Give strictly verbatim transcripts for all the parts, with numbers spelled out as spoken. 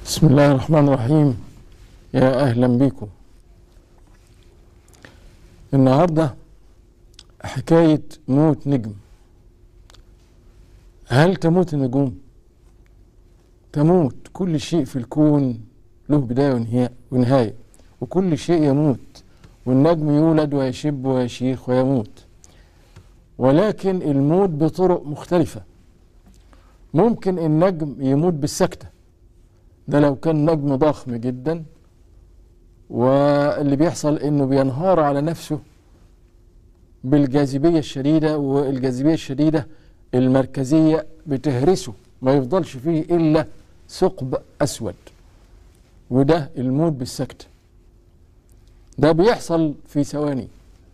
بسم الله الرحمن الرحيم. يا أهلا بكم. النهاردة حكاية موت نجم. هل تموت النجوم؟ تموت. كل شيء في الكون له بداية ونهاية، وكل شيء يموت، والنجم يولد ويشب ويشيخ ويموت، ولكن الموت بطرق مختلفة. ممكن النجم يموت بالسكتة، ده لو كان نجم ضخم جدا، واللي بيحصل انه بينهار على نفسه بالجاذبية الشديدة، والجاذبية الشديدة المركزية بتهرسه، ما يفضلش فيه إلا ثقب أسود، وده الموت بالسكتة. ده بيحصل في ثواني.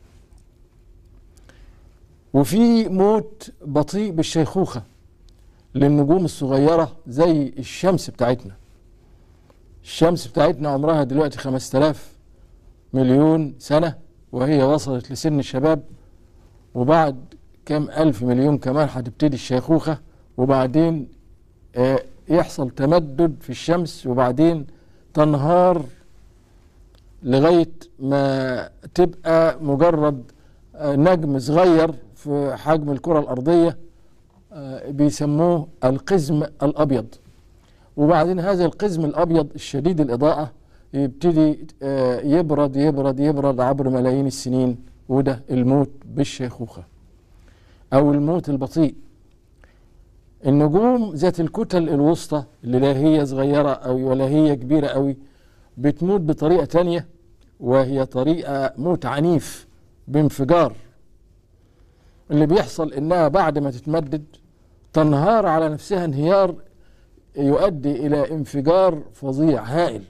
وفي موت بطيء بالشيخوخة للنجوم الصغيرة زي الشمس بتاعتنا. الشمس بتاعتنا عمرها دلوقتي خمسة آلاف مليون سنة، وهي وصلت لسن الشباب، وبعد كم ألف مليون كمان هتبتدي الشيخوخة، وبعدين آه يحصل تمدد في الشمس، وبعدين تنهار لغاية ما تبقى مجرد آه نجم صغير في حجم الكرة الأرضية، آه بيسموه القزم الأبيض. وبعدين هذا القزم الأبيض الشديد الإضاءة يبتدي آه يبرد يبرد يبرد عبر ملايين السنين، وده الموت بالشيخوخة أو الموت البطيء. النجوم ذات الكتل الوسطى اللي لا هي صغيرة أو ولا هي كبيرة أوي بتموت بطريقة تانية، وهي طريقة موت عنيف بانفجار. اللي بيحصل إنها بعد ما تتمدد تنهار على نفسها انهيار يؤدي إلى انفجار فظيع هائل،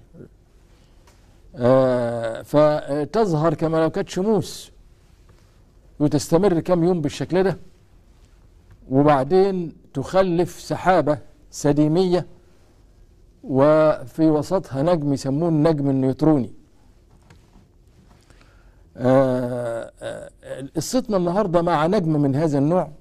آه فتظهر كما لو كانت شموس، وتستمر كم يوم بالشكل ده، وبعدين تخلف سحابة سديمية، وفي وسطها نجم يسموه النجم النيوتروني. آه آه قصتنا النهاردة مع نجم من هذا النوع،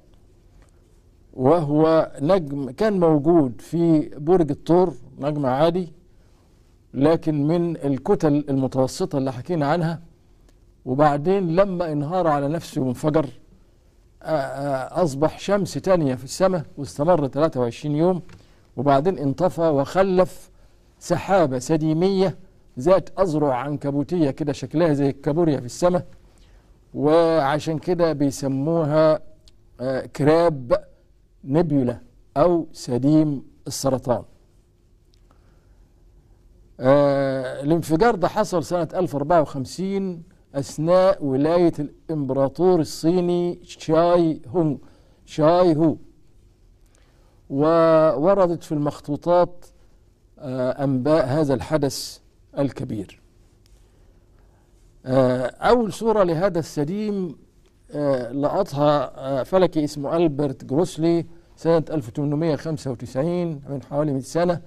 وهو نجم كان موجود في برج الثور، نجم عادي لكن من الكتل المتوسطة اللي حكينا عنها، وبعدين لما انهار على نفسه وانفجر أصبح شمس تانية في السماء، واستمر ثلاثة وعشرين يوم، وبعدين انطفى وخلف سحابة سديمية ذات أذرع عنكبوتية كده شكلها زي الكابوريا في السماء، وعشان كده بيسموها كراب نبيولا أو سديم السرطان. آه الانفجار ده حصل سنة ألف وأربعة وخمسين أثناء ولاية الإمبراطور الصيني شاي هونغ شاي هو، ووردت في المخطوطات آه أنباء هذا الحدث الكبير. آه أول صورة لهذا السديم آه لقطها آه فلكي اسمه ألبرت جروسلي سنة ألف وثمانمائة وخمسة وتسعين، من حوالي مئة سنة.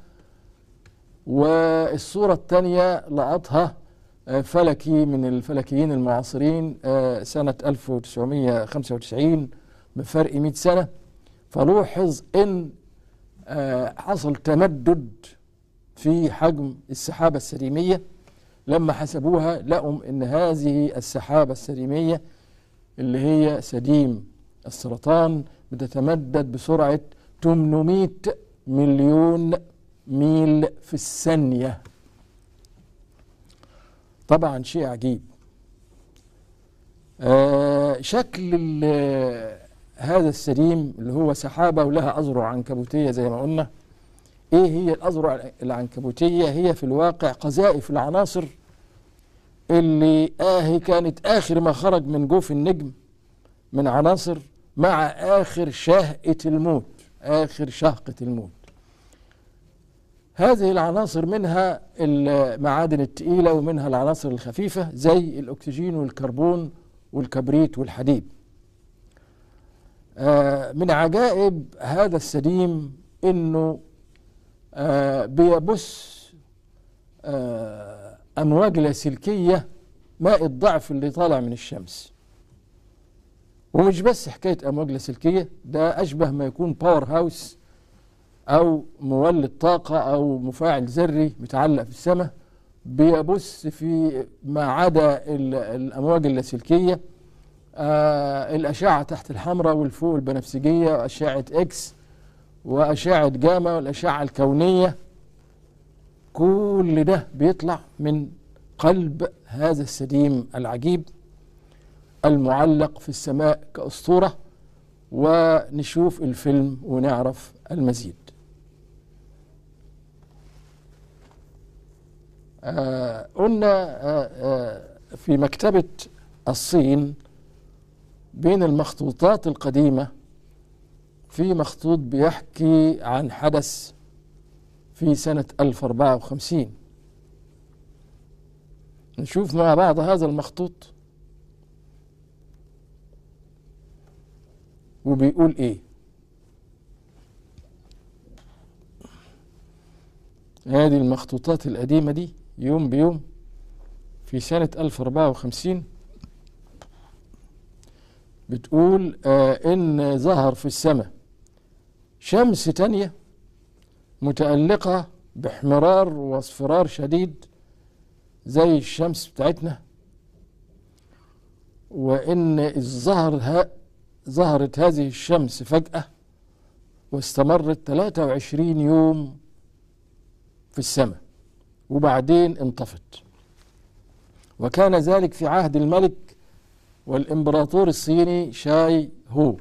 والصورة الثانية لقطها فلكي من الفلكيين المعاصرين سنة ألف وتسعمائة وخمسة وتسعين، بفرق مئة سنة. فلوحظ ان حصل تمدد في حجم السحابة السديمية. لما حسبوها لقوا ان هذه السحابة السديمية اللي هي سديم السرطان بتتمدد بسرعة ثمانمائة مليون ميل في الثانية. طبعا شيء عجيب. آه شكل هذا السديم اللي هو سحابة ولها أذرع عنكبوتية زي ما قلنا. ايه هي الأذرع العنكبوتية؟ هي في الواقع قذائف العناصر اللي آه كانت آخر ما خرج من جوف النجم من عناصر، مع آخر شهقة الموت، آخر شهقة الموت. هذه العناصر منها المعادن الثقيلة ومنها العناصر الخفيفة زي الأكسجين والكربون والكبريت والحديد. آه من عجائب هذا السديم إنه آه بيبث آه أمواج لاسلكية ماء الضعف اللي طالع من الشمس. ومش بس حكاية أمواج لاسلكية، ده أشبه ما يكون باور هاوس أو مولد طاقة أو مفاعل ذري متعلق في السماء بيبث في ما عدا الأمواج اللاسلكية آه الأشعة تحت الحمراء والفوق البنفسجية وأشعة إكس وأشعة جاما والأشعة الكونية. كل ده بيطلع من قلب هذا السديم العجيب المعلق في السماء كأسطورة، ونشوف الفيلم ونعرف المزيد. آه قلنا آه آه في مكتبة الصين بين المخطوطات القديمة في مخطوط بيحكي عن حدث في سنة ألف وأربعة وخمسين. نشوف مع بعض هذا المخطوط وبيقول ايه. هذه المخطوطات القديمة دي يوم بيوم في سنة ألف وأربعة وخمسين بتقول آه إن ظهر في السماء شمس تانية متألقة باحمرار واصفرار شديد زي الشمس بتاعتنا، وإن الظهر ها ظهرت هذه الشمس فجأة واستمرت ثلاثة وعشرين يوم في السماء وبعدين انطفت. وكان ذلك في عهد الملك والإمبراطور الصيني شاي هو.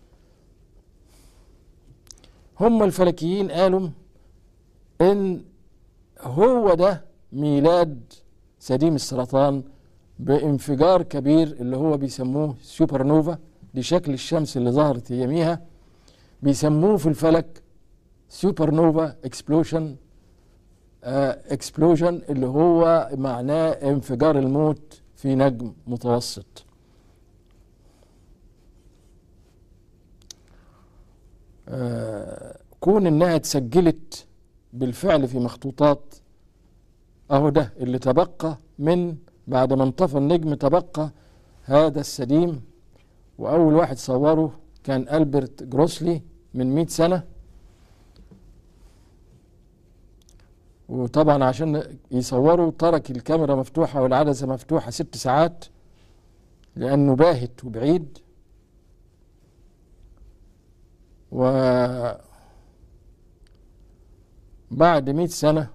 هم الفلكيين قالوا إن هو ده ميلاد سديم السرطان بانفجار كبير اللي هو بيسموه سوبر نوفا لشكل الشمس اللي ظهرت يميها، بيسموه في الفلك سوبر نوفا اكسبلوشن. اكسبلوجن اللي هو معناه انفجار الموت في نجم متوسط. آه كون انها اتسجلت بالفعل في مخطوطات، اهو ده اللي تبقى من بعد ما انطفى النجم، تبقى هذا السديم. واول واحد صوره كان ألبرت جروسلي من مئة سنة، وطبعا عشان يصوروا ترك الكاميرا مفتوحة والعدسة مفتوحة ست ساعات لأنه باهت وبعيد. وبعد مئة سنة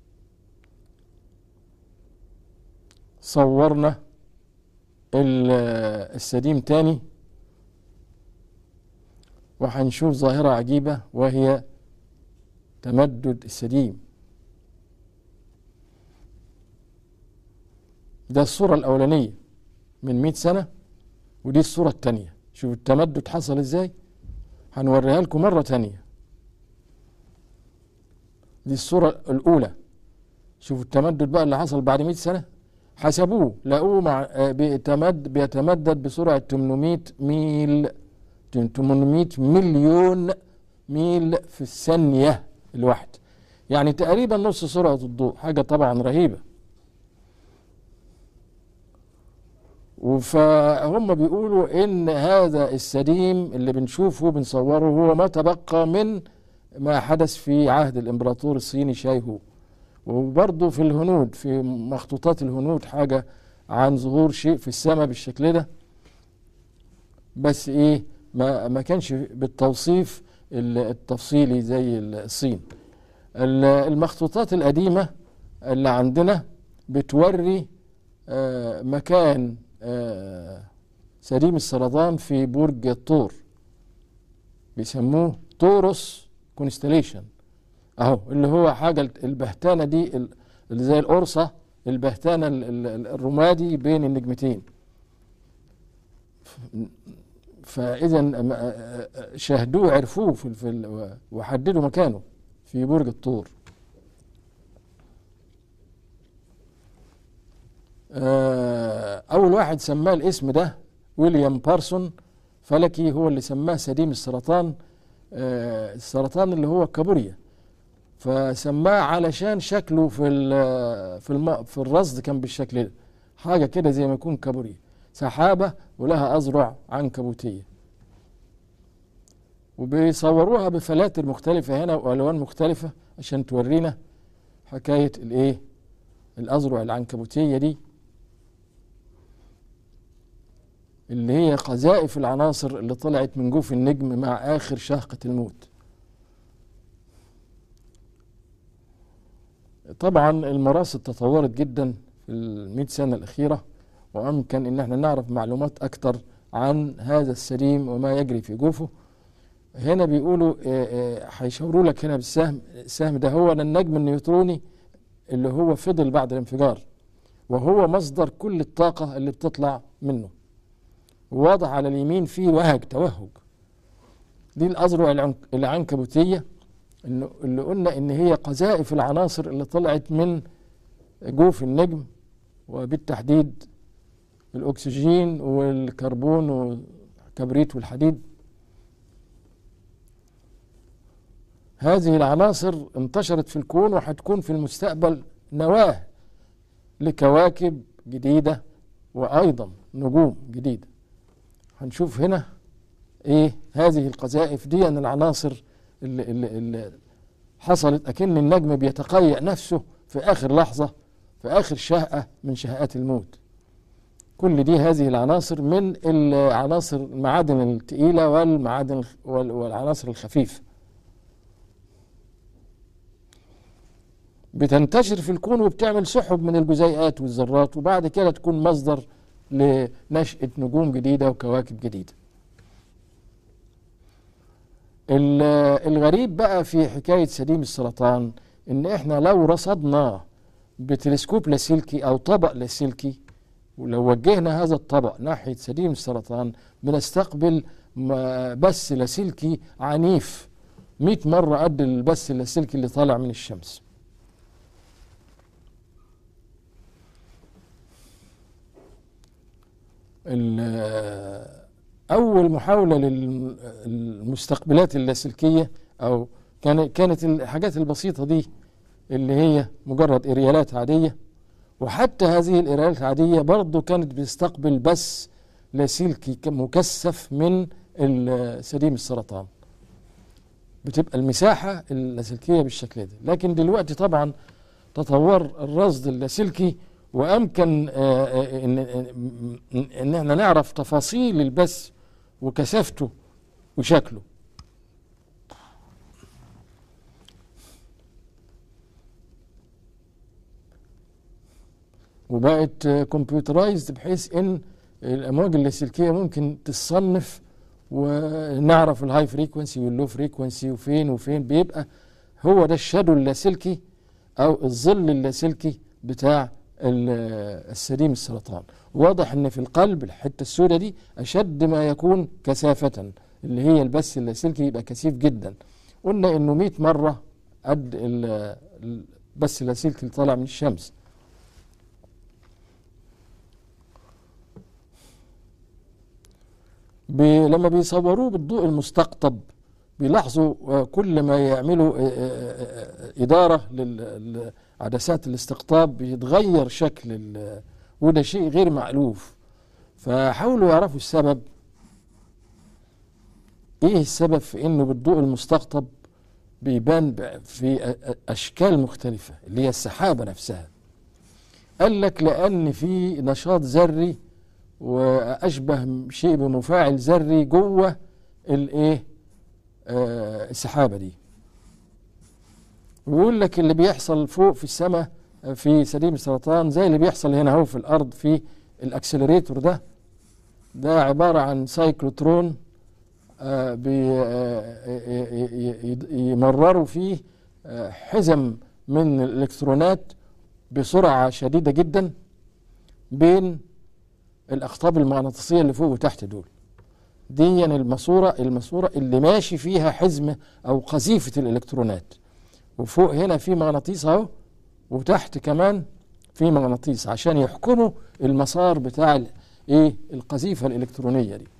صورنا السديم تاني، وهنشوف ظاهرة عجيبة وهي تمدد السديم. ده الصورة الأولانية من مئة سنة، ودي الصورة التانية. شوف التمدد حصل ازاي، هنوريها لكم مرة تانية. دي الصورة الأولى. شوفوا التمدد بقى اللي حصل بعد مئة سنة، حسبوه لقوه مع بيتمد بيتمدد بسرعة ثمانمئة ميل ثمانمئة مليون ميل في الثانية الواحدة، يعني تقريبا نص سرعة الضوء. حاجة طبعا رهيبة. فهم بيقولوا ان هذا السديم اللي بنشوفه وبنصوره هو ما تبقى من ما حدث في عهد الامبراطور الصيني شاي هو. وبرضه في الهنود، في مخطوطات الهنود حاجة عن ظهور شيء في السماء بالشكل ده، بس ايه ما ما كانش بالتوصيف التفصيلي زي الصين. المخطوطات القديمة اللي عندنا بتوري آه مكان آه سديم السرطان في برج الثور، بيسموه توروس كونستليشن اهو، اللي هو حاجة البهتانة دي اللي زي القرصة، البهتانة الرمادي بين النجمتين. فإذا شاهدوه عرفوه في, في وحددوا مكانه في برج الثور. أول واحد سماه الاسم ده ويليام بارسون فلكي، هو اللي سماه سديم السرطان. السرطان اللي هو كابوريا، فسماه علشان شكله في في الم... في الرصد كان بالشكل ده، حاجة كده زي ما يكون كابوريا، سحابة ولها أذرع عنكبوتية. وبيصوروها بفلاتر مختلفة هنا وألوان مختلفة عشان تورينا حكاية الايه الأذرع العنكبوتية دي اللي هي قذائف العناصر اللي طلعت من جوف النجم مع آخر شهقة الموت. طبعا المراصد تطورت جدا في المئة سنة الأخيرة، وأمكن إن احنا نعرف معلومات أكتر عن هذا السليم وما يجري في جوفه. هنا بيقولوا هيشاوروا لك هنا بالسهم، السهم ده هو النجم النيوتروني اللي هو فضل بعد الانفجار، وهو مصدر كل الطاقة اللي بتطلع منه. واضح على اليمين فيه وهج توهج. دي الأذرع العنكبوتية اللي قلنا إن هي قذائف العناصر اللي طلعت من جوف النجم، وبالتحديد الأكسجين والكربون والكبريت والحديد. هذه العناصر انتشرت في الكون وهتكون في المستقبل نواة لكواكب جديدة وأيضا نجوم جديدة. هنشوف هنا ايه هذه القذائف دي، أن العناصر اللي, اللي, اللي حصلت أكن النجم بيتقيأ نفسه في آخر لحظة، في آخر شهقة من شهقات الموت. كل دي هذه العناصر من العناصر المعادن الثقيلة والمعادن والعناصر الخفيفة، بتنتشر في الكون وبتعمل سحب من الجزيئات والذرات، وبعد كده تكون مصدر لنشأة نجوم جديدة وكواكب جديدة. الغريب بقى في حكاية سليم السرطان ان احنا لو رصدناه بتلسكوب لاسلكي او طبق لاسلكي، ولو وجهنا هذا الطبق ناحية سليم السرطان بنستقبل بث لاسلكي عنيف مئة مرة قد البث اللاسلكي اللي طالع من الشمس. أول محاولة للمستقبلات اللاسلكية أو كانت الحاجات البسيطة دي اللي هي مجرد إريالات عادية، وحتى هذه الإريالات العادية برضو كانت بتستقبل بث لاسلكي مكثف من سليم السرطان، بتبقى المساحة اللاسلكية بالشكل ده. لكن دلوقتي طبعا تطور الرصد اللاسلكي وأمكن إن, إن احنا نعرف تفاصيل البث وكثافته وشكله. وبقت كمبيوترايزد بحيث ان الامواج اللاسلكيه ممكن تصنف ونعرف الهاي فريكونسي واللو فريكونسي وفين وفين. بيبقى هو ده الشادو اللاسلكي او الظل اللاسلكي بتاع السليم السرطان. واضح ان في القلب الحته السوداء دي اشد ما يكون كثافه، اللي هي البث اللاسلكي يبقى كثيف جدا. قلنا انه مئة مره قد البث اللاسلكي اللي طالع من الشمس. بي لما بيصوروه بالضوء المستقطب بيلاحظوا كل ما يعملوا إدارة لعدسات الاستقطاب بيتغير شكل، وده شيء غير مألوف. فحاولوا يعرفوا السبب، ايه السبب في انه بالضوء المستقطب بيبان في اشكال مختلفة اللي هي السحابة نفسها. قال لك لان في نشاط ذري واشبه شيء بمفاعل ذري جوه الايه آه السحابه دي. ويقول لك اللي بيحصل فوق في السماء في سليم السرطان زي اللي بيحصل هنا اهو في الارض في الاكسلريتور ده. ده عباره عن سايكلوترون آه يمرروا فيه آه حزم من الالكترونات بسرعه شديده جدا بين الأقطاب المغناطيسية اللي فوق وتحت دول. دي يعني الماسورة الماسورة اللي ماشي فيها حزمة أو قذيفة الإلكترونات، وفوق هنا في مغناطيس أهو، وتحت كمان في مغناطيس عشان يحكموا المسار بتاع إيه القذيفة الإلكترونية دي.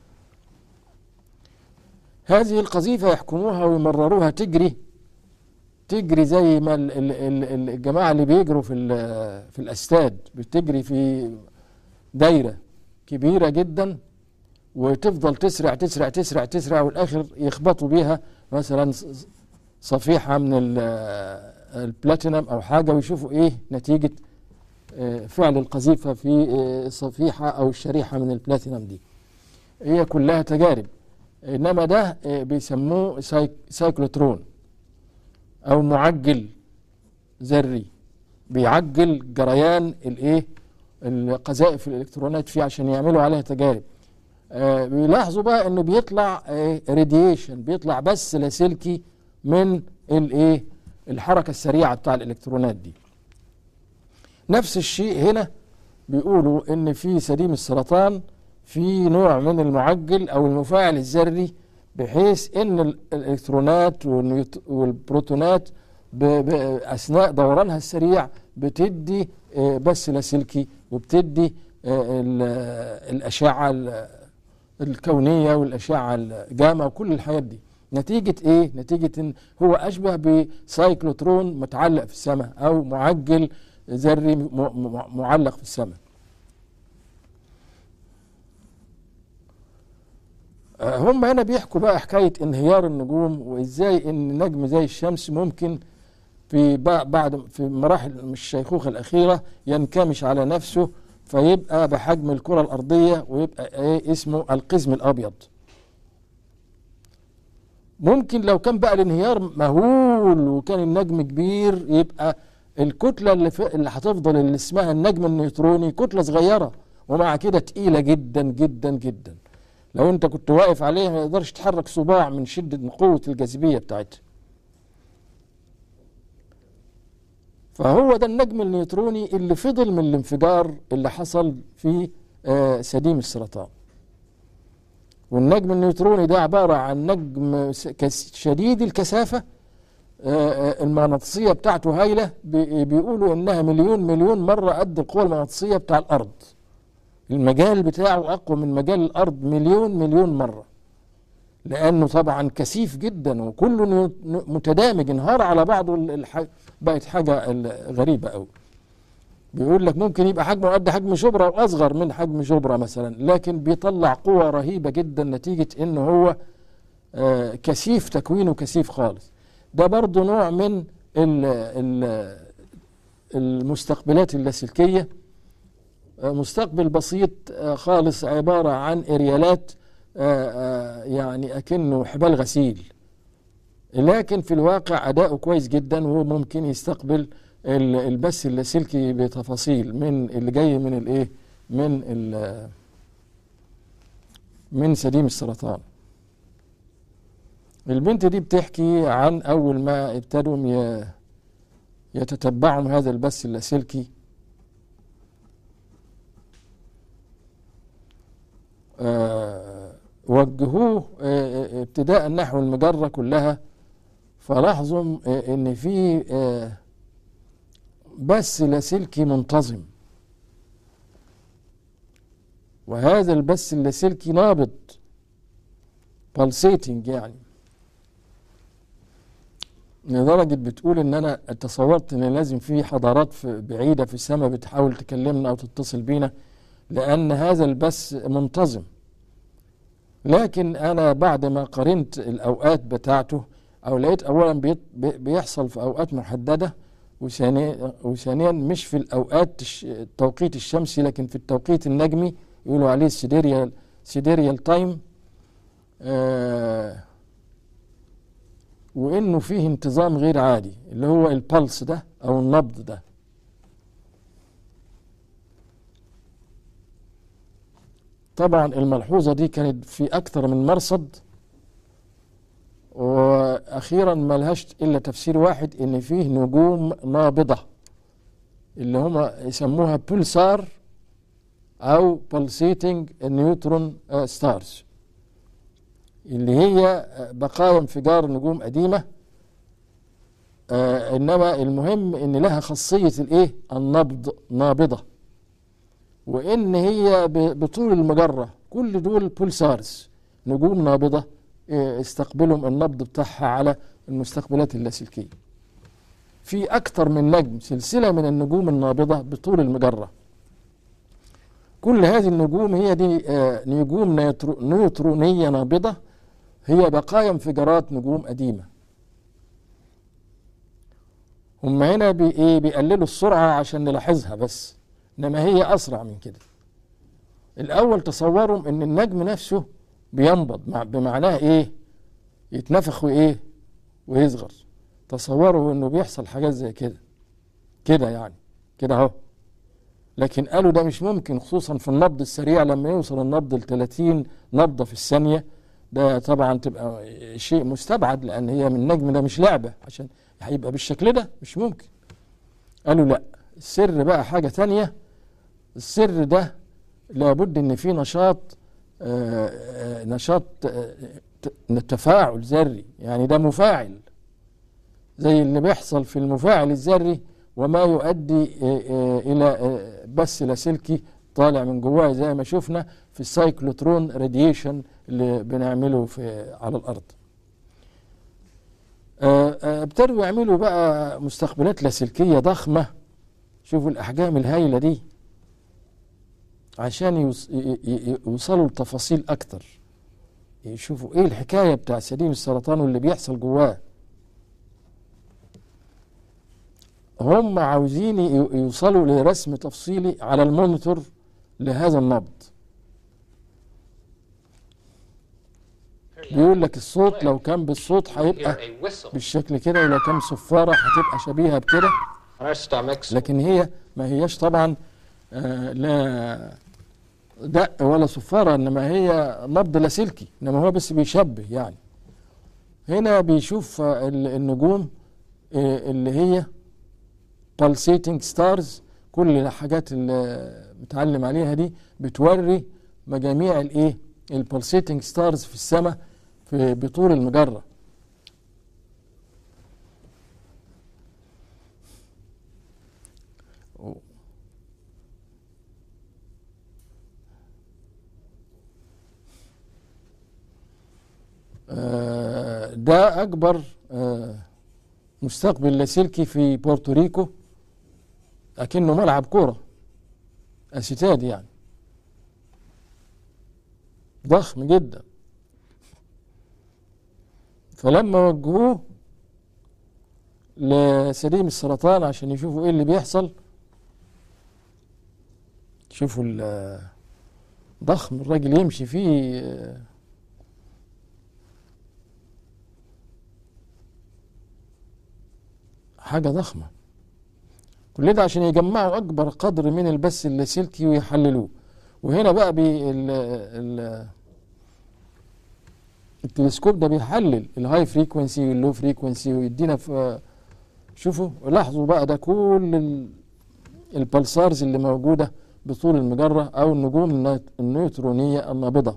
هذه القذيفة يحكموها ويمرروها تجري تجري زي ما الجماعة اللي بيجروا في في الأستاد بتجري في دايرة كبيرة جدا، وتفضل تسرع تسرع تسرع تسرع، والآخر يخبطوا بيها مثلا صفيحة من البلاتينم أو حاجة، ويشوفوا إيه نتيجة فعل القذيفة في صفيحة أو الشريحة من البلاتينم دي. هي كلها تجارب. إنما ده بيسموه سايكلوترون أو معجل ذري، بيعجل جريان الإيه القذائف الإلكترونات فيه عشان يعملوا عليها تجارب. آه بيلاحظوا بقى إنه بيطلع آه راديشن، بيطلع بس لاسلكي من الإيه الحركة السريعة بتاع الإلكترونات دي. نفس الشيء هنا بيقولوا إن في سديم السرطان في نوع من المعجل أو المفاعل الذري، بحيث إن الإلكترونات والبروتونات أثناء دورانها السريع بتدي بس لاسلكي، وبتدي الأشعة الكونية والأشعة الجاما وكل الحاجات دي. نتيجة إيه؟ نتيجة إن هو أشبه بسايكلوترون متعلق في السماء أو معجل ذري معلق في السماء. هم هنا بيحكوا بقى حكاية انهيار النجوم، وإزاي إن نجم زي الشمس ممكن في بعد في مراحل الشيخوخة الأخيرة ينكمش على نفسه فيبقى بحجم الكرة الأرضية، ويبقى إيه اسمه القزم الأبيض. ممكن لو كان بقى الانهيار مهول وكان النجم كبير، يبقى الكتلة اللي, اللي هتفضل اللي اسمها النجم النيوتروني كتلة صغيرة، ومع كده تقيلة جدا جدا جدا. لو انت كنت واقف عليها ما يقدرش تحرك صباع من شدة قوة الجاذبية بتاعتها. فهو ده النجم النيوتروني اللي فضل من الانفجار اللي حصل في آه سديم السرطان. والنجم النيوتروني ده عبارة عن نجم شديد الكثافة، آه المغناطيسية بتاعته هايلة، بيقولوا انها مليون مليون مرة قد القوة المغناطيسية بتاع الأرض. المجال بتاعه أقوى من مجال الأرض مليون مليون مرة، لأنه طبعا كثيف جدا وكله متدامج، انهار على بعضه. الح... بقت حاجة غريبة أوي. بيقول لك ممكن يبقى حجمه قد حجم شبرا وأصغر من حجم شبرا مثلا، لكن بيطلع قوة رهيبة جدا نتيجة إنه هو آه كثيف، تكوينه كثيف خالص. ده برضو نوع من ال... ال... المستقبلات اللاسلكية. مستقبل بسيط خالص، عبارة عن إريالات يعني أكنه حبال غسيل، لكن في الواقع أداؤه كويس جدا، وهو ممكن يستقبل البث اللاسلكي بتفاصيل من اللي جاي من الإيه من ال من سديم السرطان. البنت دي بتحكي عن أول ما ابتدوا يتتبعوا هذا البث اللاسلكي. أه وجهوه أه ابتداء نحو المجرة كلها، فلاحظوا أه ان في أه بث لاسلكي منتظم، وهذا البث اللاسلكي نابض pulsating، يعني لدرجة بتقول ان انا تصورت ان لازم في حضارات في بعيدة في السماء بتحاول تكلمنا او تتصل بينا، لأن هذا البث منتظم. لكن أنا بعد ما قارنت الأوقات بتاعته، أو لقيت أولا بيحصل في أوقات محددة، وثانيا مش في الأوقات التوقيت الشمسي لكن في التوقيت النجمي، يقولوا عليه سيديريال سيديريال تايم. آه وإنه فيه انتظام غير عادي اللي هو البلس ده أو النبض ده. طبعا الملحوظة دي كانت في أكثر من مرصد، وأخيرا ما لهاش إلا تفسير واحد، إن فيه نجوم نابضة اللي هم يسموها بولسار أو pulsating نيوترون ستارز، اللي هي بقايا انفجار نجوم قديمة. آه إنما المهم إن لها خاصية الإيه النبض، نابضة، وإن هي بطول المجرة كل دول بولسارز، نجوم نابضة استقبلهم النبض بتاعها على المستقبلات اللاسلكية. في أكثر من نجم، سلسلة من النجوم النابضة بطول المجرة. كل هذه النجوم هي دي آه نجوم نيترو نيوترونية نابضة، هي بقايا انفجارات نجوم قديمة. هم هنا بي ايه بيقللوا السرعة عشان نلاحظها بس، انما هي اسرع من كده. الاول تصوروا ان النجم نفسه بينبض، مع بمعناه ايه؟ يتنفخ وايه ويصغر. تصوروا انه بيحصل حاجات زي كده كده يعني كده اهو. لكن قالوا ده مش ممكن، خصوصا في النبض السريع لما يوصل النبض ل ثلاثين نبضة في الثانية. ده طبعا تبقى شيء مستبعد، لان هي من النجم ده مش لعبة عشان هيبقى بالشكل ده، مش ممكن. قالوا لا، السر بقى حاجة تانية. السر ده لابد ان في نشاط آآ آآ نشاط آآ تفاعل ذري، يعني ده مفاعل زي اللي بيحصل في المفاعل الذري، وما يؤدي الى بث لاسلكي طالع من جواه زي ما شفنا في السايكلوترون راديشن اللي بنعمله في على الارض. ابتدوا يعملوا بقى مستقبلات لاسلكيه ضخمه، شوفوا الاحجام الهائله دي، عشان يوصلوا لتفاصيل اكتر، يشوفوا ايه الحكايه بتاع سليم السرطان واللي بيحصل جواه. هم عاوزين يوصلوا لرسم تفصيلي على المونيتور لهذا النبض. بيقول لك الصوت لو كان بالصوت هيبقى بالشكل كده، ولو كان صفارة هتبقى شبيهة بكده، لكن هي ما هياش طبعا آه لا دق ولا صفارة، انما هي نبض لاسلكي، انما هو بس بيشبه يعني. هنا بيشوف النجوم آه اللي هي pulsating stars، كل الحاجات اللي متعلم عليها دي بتوري مجاميع الايه البلسيتنج ستارز في السماء في بطول المجرة. ده اكبر مستقبل لاسلكي في بورتوريكو، اكنه ملعب كوره اسيتاد يعني، ضخم جدا. فلما وجهوه لسليم السرطان عشان يشوفوا ايه اللي بيحصل، شوفوا ضخم الراجل يمشي فيه حاجة ضخمة. كل ده عشان يجمعوا أكبر قدر من البث اللاسلكي ويحللوه. وهنا بقى بي ال ال التلسكوب ده بيحلل الهاي فريكونسي واللو فريكونسي ويدينا في. شوفوا لاحظوا بقى ده كل البلسارز اللي موجودة بطول المجرة أو النجوم النيوترونية النابضة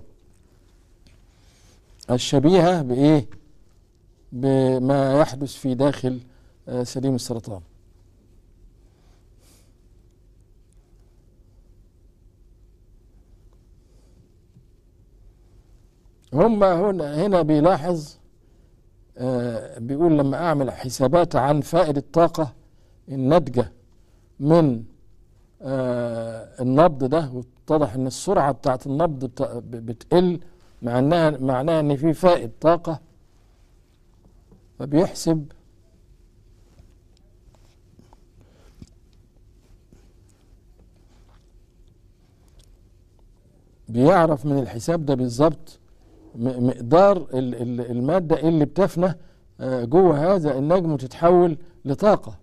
الشبيهة بإيه؟ بما يحدث في داخل سليم السرطان. هم هنا بيلاحظ آه بيقول لما أعمل حسابات عن فائدة الطاقة الناتجة من آه النبض ده، واتضح ان السرعة بتاعت النبض بتقل، معناها معناها ان في فائد طاقة. فبيحسب بيعرف من الحساب ده بالظبط مقدار المادة اللي بتفنى جوه هذا النجم وتتحول لطاقة.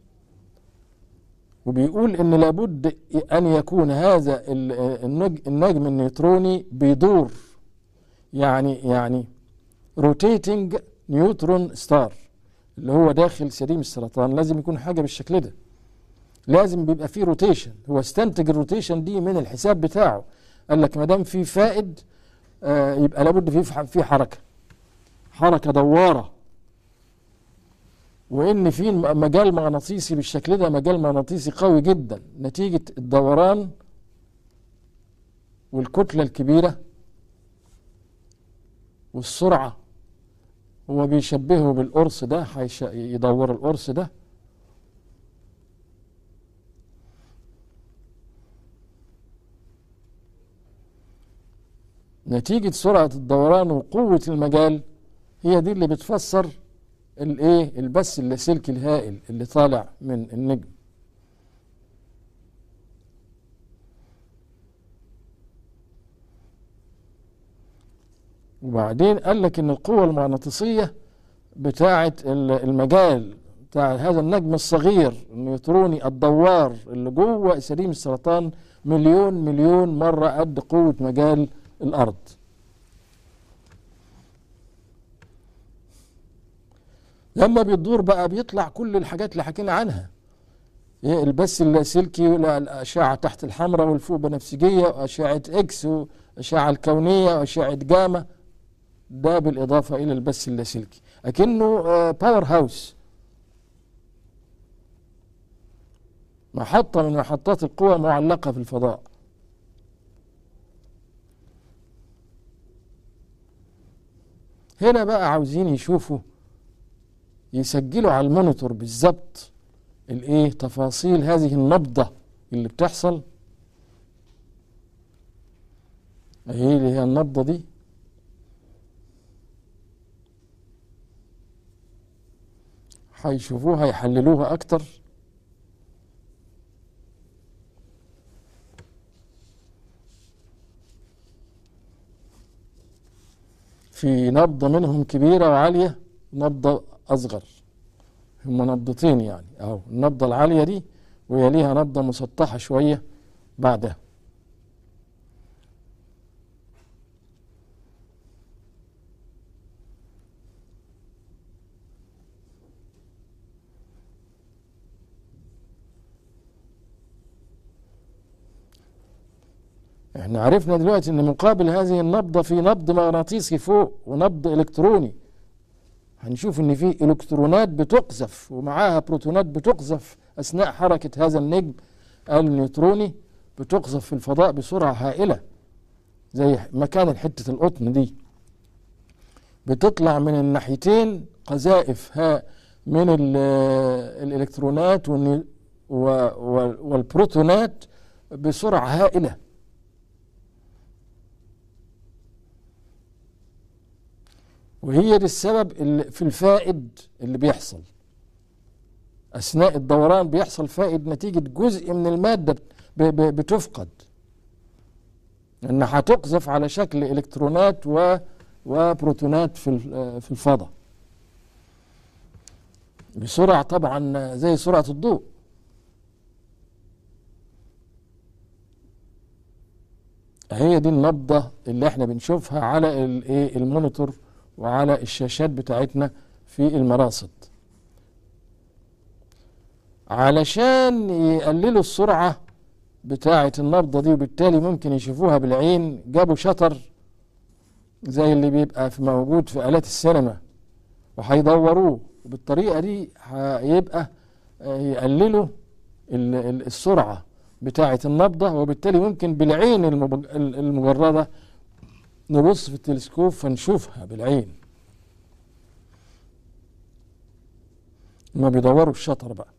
وبيقول ان لابد ان يكون هذا النجم النيوتروني بيدور، يعني يعني روتيتنج نيوترون ستار اللي هو داخل سليم السرطان، لازم يكون حاجة بالشكل ده، لازم بيبقى فيه روتيشن. هو استنتج الروتيشن دي من الحساب بتاعه، قال لك ما دام في فائد آه يبقى لابد في في حركه حركه دواره، وان في مجال مغناطيسي بالشكل ده، مجال مغناطيسي قوي جدا نتيجه الدوران والكتله الكبيره والسرعه. هو بيشبهه بالقرص ده، يدور القرص ده. نتيجة سرعة الدوران وقوة المجال هي دي اللي بتفسر الايه البث اللاسلكي الهائل اللي طالع من النجم. وبعدين قال لك ان القوة المغناطيسية بتاعة المجال بتاع هذا النجم الصغير النيوتروني الدوار اللي جوه سليم السرطان مليون مليون مرة قد قوة مجال الأرض. لما بيدور بقى بيطلع كل الحاجات اللي حكينا عنها، البث اللاسلكي والأشعة تحت الحمراء والفوق بنفسجية وأشعة إكس وأشعة الكونية وأشعة جاما، ده بالإضافة إلى البث اللاسلكي أكنه باور هاوس، محطة من محطات القوى معلقة في الفضاء. هنا بقى عاوزين يشوفوا يسجلوا على المونيتور بالظبط الايه تفاصيل هذه النبضة اللي بتحصل. اهي اللي هي النبضة دي، هيشوفوها يحللوها اكتر. في نبضة منهم كبيرة وعالية، نبضة أصغر، هم نبضتين يعني أهو، النبضة العالية دي ويليها نبضة مسطحة شوية بعدها. احنا عرفنا دلوقتي ان مقابل هذه النبضة في نبض مغناطيسي فوق ونبض الكتروني. هنشوف ان في الكترونات بتقذف ومعاها بروتونات بتقذف اثناء حركة هذا النجم النيوتروني، بتقذف في الفضاء بسرعة هائلة زي مكان حتة القطن دي، بتطلع من الناحيتين قذائف من الالكترونات والبروتونات بسرعة هائلة. وهي دي السبب اللي في الفائد اللي بيحصل أثناء الدوران، بيحصل فائد نتيجة جزء من المادة بتفقد، إنها هتقذف على شكل إلكترونات وبروتونات في في الفضاء بسرعة طبعا زي سرعة الضوء. هي دي النبضة اللي احنا بنشوفها على الايه المونيتور وعلى الشاشات بتاعتنا في المراصد. علشان يقللوا السرعة بتاعة النبضة دي وبالتالي ممكن يشوفوها بالعين، جابوا شطر زي اللي بيبقى في موجود في آلات السينما وهيدوروه، وبالطريقة دي هيبقى يقللوا السرعة بتاعة النبضة، وبالتالي ممكن بالعين المجردة نبص في التلسكوب فنشوفها بالعين. ما بيدوروا الشطر بقى،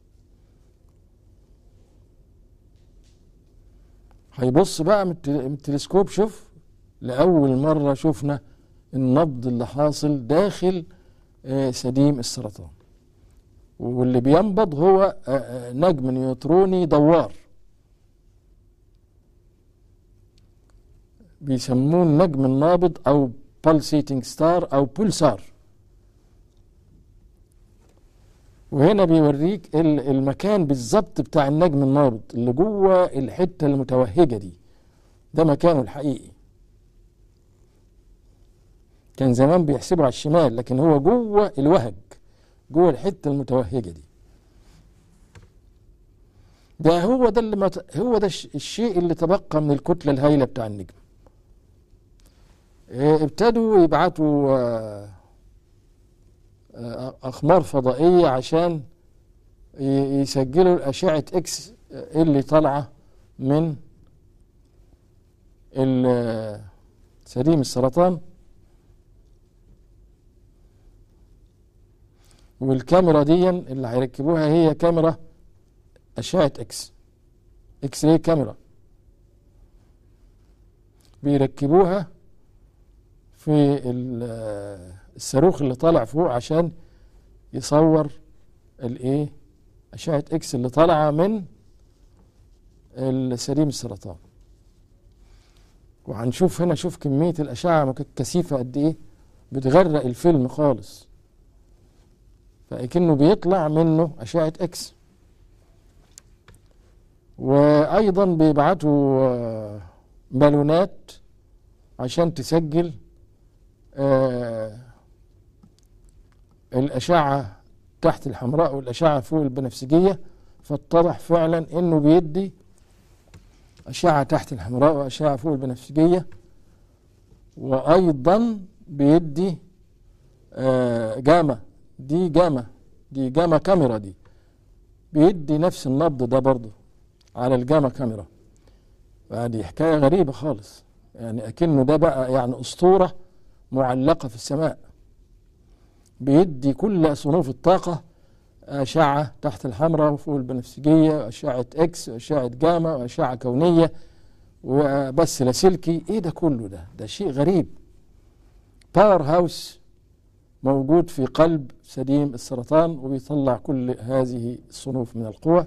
هيبص بقى من التلسكوب. شوف لأول مرة شفنا النبض اللي حاصل داخل سديم السرطان، واللي بينبض هو نجم نيوتروني دوار بيسموه النجم النابض أو pulsating ستار أو بولسار. وهنا بيوريك المكان بالظبط بتاع النجم النابض اللي جوه الحتة المتوهجة دي، ده مكانه الحقيقي. كان زمان بيحسبه على الشمال، لكن هو جوه الوهج، جوه الحتة المتوهجة دي. ده هو ده اللي مت... هو ده الشيء اللي تبقى من الكتلة الهائلة بتاع النجم. ابتدوا يبعتوا أقمار فضائية عشان يسجلوا الأشعة إكس اللي طالعة من سليم السرطان. والكاميرا دي اللي هيركبوها هي كاميرا أشعة إكس إكس راي كاميرا، بيركبوها في الصاروخ اللي طالع فوق عشان يصور الايه اشعه اكس اللي طالعه من سليم السرطان. وهنشوف هنا، شوف كميه الاشعه كثيفه قد ايه، بتغرق الفيلم خالص، فكأنه بيطلع منه اشعه اكس. وايضا بيبعتوا بالونات عشان تسجل آه الاشعه تحت الحمراء والاشعه فوق البنفسجيه، فاتضح فعلا انه بيدي اشعه تحت الحمراء واشعه فوق البنفسجيه، وايضا بيدي آه جاما، دي جاما دي جاما كاميرا، دي بيدي نفس النبض ده برضه على الجاما كاميرا. فدي حكايه غريبه خالص، يعني اكنه ده بقى يعني اسطوره معلقه في السماء، بيدي كل صنوف الطاقه، اشعه تحت الحمراء وفوق البنفسجيه واشعه اكس واشعه جاما واشعه كونيه وبس لاسلكي. ايه ده كله؟ ده ده شيء غريب. باور هاوس موجود في قلب سليم السرطان وبيطلع كل هذه الصنوف من القوى.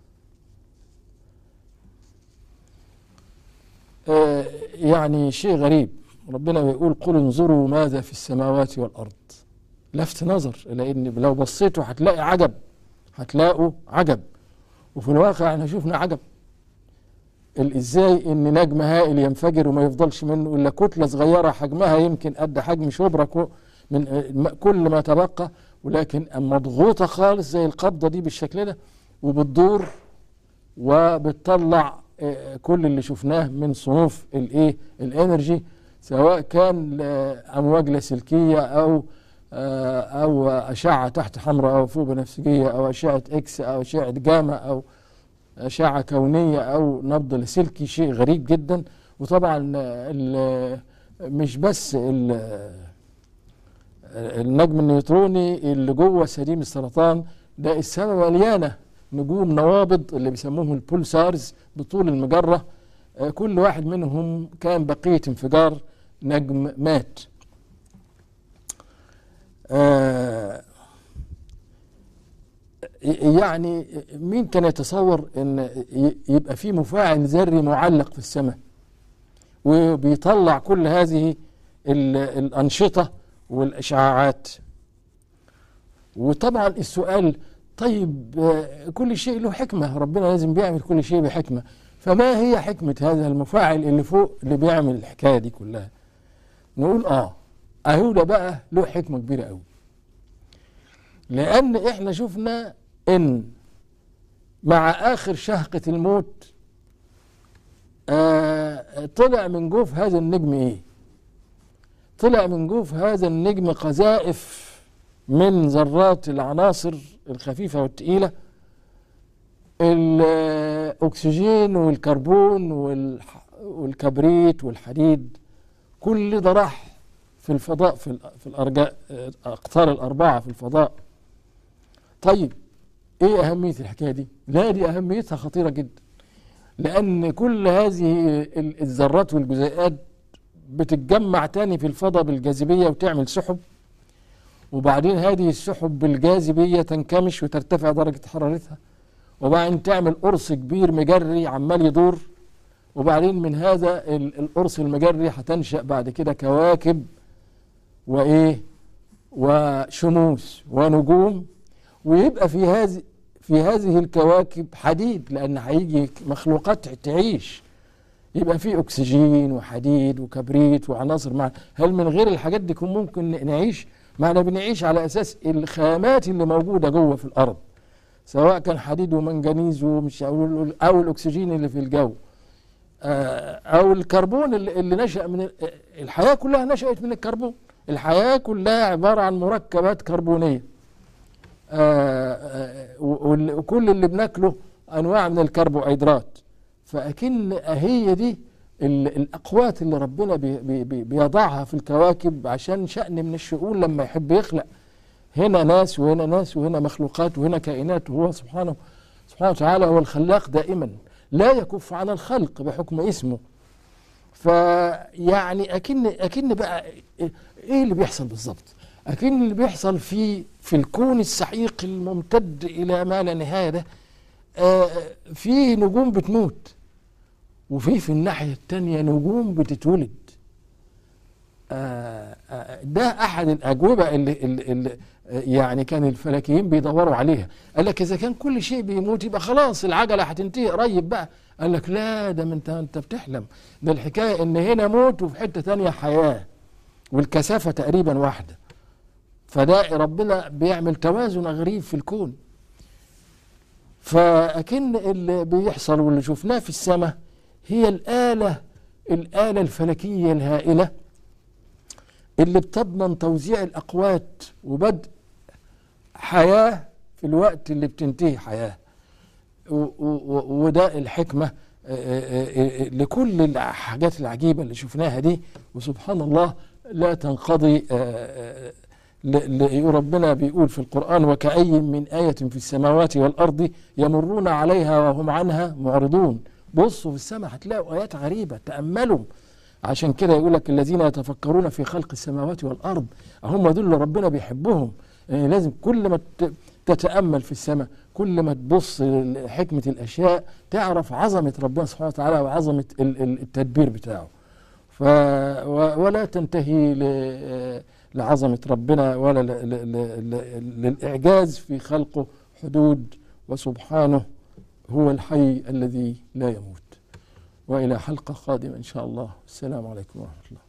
آه يعني شيء غريب. ربنا بيقول قل انظروا ماذا في السماوات والأرض. لفت نظر إلى إن لو بصيتوا هتلاقي عجب، هتلاقوا عجب. وفي الواقع احنا شفنا عجب. ازاي ان نجم هائل ينفجر وما يفضلش منه الا كتله صغيره حجمها يمكن قد حجم شبرا من كل ما تبقى، ولكن مضغوطه خالص زي القبضه دي بالشكل ده، وبتدور وبتطلع كل اللي شفناه من صنوف الايه الانرجي، سواء كان امواج لاسلكيه او او اشعه تحت حمراء او فوق بنفسجيه او اشعه اكس او اشعه جاما او أشعة كونية أو نبض لاسلكي. شيء غريب جدا. وطبعا مش بس النجم النيوتروني اللي جوه سليم السرطان ده، السماء مليانة نجوم نوابض اللي بيسموهم البولسارز بطول المجرة، كل واحد منهم كان بقية انفجار نجم مات. آه يعني مين كان يتصور ان يبقى في مفاعل ذري معلق في السماء وبيطلع كل هذه الأنشطة والإشعاعات؟ وطبعا السؤال، طيب كل شيء له حكمة، ربنا لازم بيعمل كل شيء بحكمة، فما هي حكمة هذا المفاعل اللي فوق اللي بيعمل الحكاية دي كلها؟ نقول اه اهو ده بقى له حكمة كبيرة قوي. لأن احنا شفنا ان مع آخر شهقة الموت آه طلع من جوف هذا النجم ايه؟ طلع من جوف هذا النجم قذائف من ذرات العناصر الخفيفة والتقيلة، الأكسجين والكربون والكبريت والحديد، كل ده راح في الفضاء في في الأرجاء أقطار الأربعة في الفضاء. طيب ايه أهمية الحكاية دي؟ لا، دي أهميتها خطيرة جدا، لأن كل هذه الذرات والجزيئات بتتجمع تاني في الفضاء بالجاذبية وتعمل سحب، وبعدين هذه السحب بالجاذبية تنكمش وترتفع درجة حرارتها، وبعدين تعمل قرص كبير مجري عمال يدور، وبعدين من هذا القرص المجري هتنشأ بعد كده كواكب وإيه وشموس ونجوم، ويبقى في هذه في هذه الكواكب حديد، لأن هيجي مخلوقات تعيش، يبقى في أكسجين وحديد وكبريت وعناصر. مع هل من غير الحاجات دي كن ممكن نعيش؟ معنا بنعيش على أساس الخامات اللي موجودة جوه في الأرض، سواء كان حديد ومنجنيز ومش أو الأكسجين اللي في الجو أو الكربون اللي نشأ من الحياة. كلها نشأت من الكربون. الحياة كلها عبارة عن مركبات كربونية، وكل اللي بناكله أنواع من الكربوهيدرات. فأكن هي دي الأقوات اللي ربنا بي بي بيضعها في الكواكب عشان شأن من الشؤون لما يحب يخلق هنا ناس وهنا ناس وهنا مخلوقات وهنا كائنات. وهو سبحانه سبحانه وتعالى هو الخلاق دائما، لا يكف عن الخلق بحكم اسمه. فيعني اكن اكن بقى ايه اللي بيحصل بالظبط؟ اكن اللي بيحصل في في الكون السحيق الممتد الى ما لا نهايه ده، آه في نجوم بتموت، وفي في الناحيه الثانيه نجوم بتتولد. آه آه ده احد الاجوبه اللي, اللي, اللي يعني كان الفلكيين بيدوروا عليها. قال لك اذا كان كل شيء بيموت يبقى خلاص العجله هتنتهي قريب بقى. قال لك لا، ده انت انت بتحلم، ده الحكايه ان هنا موت وفي حته ثانيه حياه، والكثافه تقريبا واحده. فده ربنا بيعمل توازن غريب في الكون. فأكن اللي بيحصل واللي شفناه في السماء هي الآلة الآلة الفلكية الهائلة اللي بتضمن توزيع الأقوات وبدء حياة في الوقت اللي بتنتهي حياة. وده الحكمة لكل الحاجات العجيبة اللي شفناها دي. وسبحان الله لا تنقضي. ربنا بيقول في القرآن: وكأي من آية في السماوات والأرض يمرون عليها وهم عنها معرضون. بصوا في السماء هتلاقوا آيات غريبة، تأملوا. عشان كده يقول لك: الذين يتفكرون في خلق السماوات والأرض، هم دول اللي ربنا بيحبهم. يعني لازم كل ما تتأمل في السماء، كل ما تبص حكمة الأشياء، تعرف عظمة ربنا سبحانه وتعالى وعظمة التدبير بتاعه. ف ولا تنتهي ل لعظمة ربنا ولا للإعجاز في خلقه حدود. وسبحانه هو الحي الذي لا يموت. وإلى حلقة قادمة إن شاء الله. السلام عليكم ورحمة الله.